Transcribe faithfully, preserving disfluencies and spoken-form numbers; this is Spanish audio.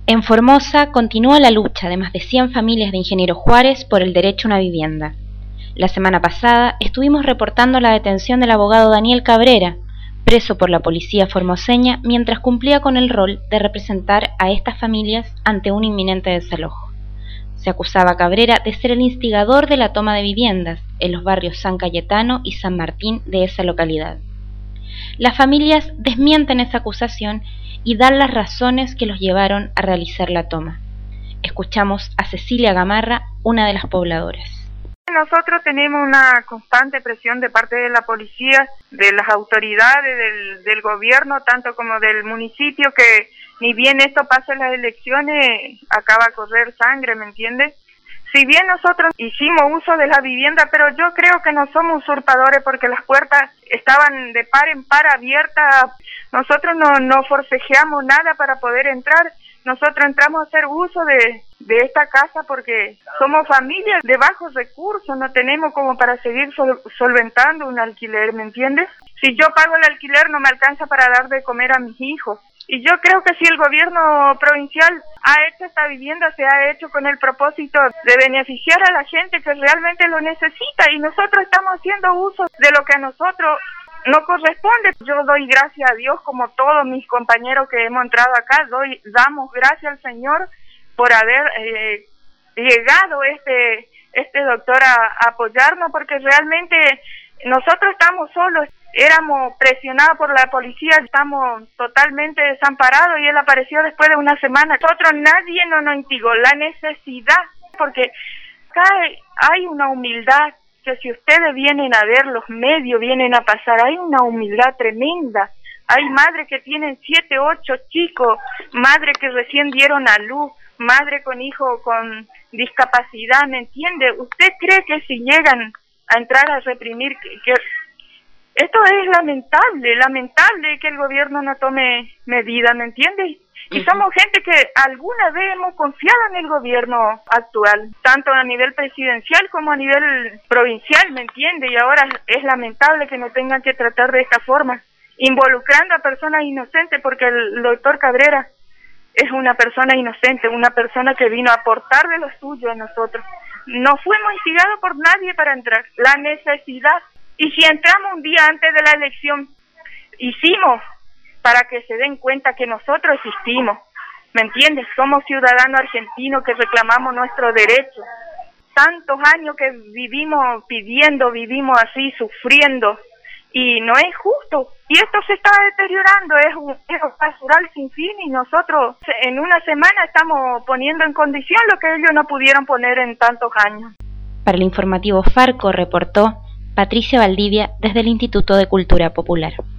En Formosa continúa la lucha de más de cien familias de Ingeniero Juárez por el derecho a una vivienda. La semana pasada estuvimos reportando la detención del abogado Daniel Cabrera, preso por la policía formoseña mientras cumplía con el rol de representar a estas familias ante un inminente desalojo. Se acusaba a Cabrera de ser el instigador de la toma de viviendas en los barrios San Cayetano y San Martín de esa localidad. Las familias desmienten esa acusación y dan las razones que los llevaron a realizar la toma. Escuchamos a Cecilia Gamarra, una de las pobladoras. Nosotros tenemos una constante presión de parte de la policía, de las autoridades, del, del gobierno, tanto como del municipio, que ni bien esto pase en las elecciones, acaba a correr sangre, ¿me entiendes? Si bien nosotros hicimos uso de la vivienda, pero yo creo que no somos usurpadores porque las puertas estaban de par en par abiertas. Nosotros no, no forcejeamos nada para poder entrar. Nosotros entramos a hacer uso de, de esta casa porque somos familias de bajos recursos, no tenemos como para seguir sol, solventando un alquiler, ¿me entiendes? Si yo pago el alquiler no me alcanza para dar de comer a mis hijos. Y yo creo que si el gobierno provincial ha hecho esta vivienda, se ha hecho con el propósito de beneficiar a la gente que realmente lo necesita, y nosotros estamos haciendo uso de lo que a nosotros no corresponde. Yo doy gracias a Dios, como todos mis compañeros que hemos entrado acá, doy, damos gracias al Señor por haber eh, llegado este este doctor a, a apoyarnos, porque realmente nosotros estamos solos, éramos presionados por la policía, estamos totalmente desamparados y él apareció después de una semana. Nosotros nadie no nos instigó, la necesidad, porque acá hay una humildad que si ustedes vienen a ver, los medios vienen a pasar, hay una humildad tremenda. Hay madres que tienen siete, ocho chicos, madres que recién dieron a luz, madre con hijo con discapacidad, ¿me entiende? ¿Usted cree que si llegan a entrar a reprimir, que, que esto es lamentable, lamentable que el gobierno no tome medidas, ¿me entiende? Y somos gente que alguna vez hemos confiado en el gobierno actual, tanto a nivel presidencial como a nivel provincial, ¿me entiende? Y ahora es lamentable que nos tengan que tratar de esta forma, involucrando a personas inocentes, porque el doctor Cabrera es una persona inocente, una persona que vino a aportar de lo suyo a nosotros. No fuimos instigados por nadie para entrar, la necesidad. Y si entramos un día antes de la elección, hicimos para que se den cuenta que nosotros existimos, ¿me entiendes? Somos ciudadanos argentinos que reclamamos nuestros derechos. Tantos años que vivimos pidiendo, vivimos así, sufriendo, y no es justo. Y esto se está deteriorando, es un, es un basural sin fin, y nosotros en una semana estamos poniendo en condición lo que ellos no pudieron poner en tantos años. Para el informativo Farco reportó Patricia Valdivia desde el Instituto de Cultura Popular.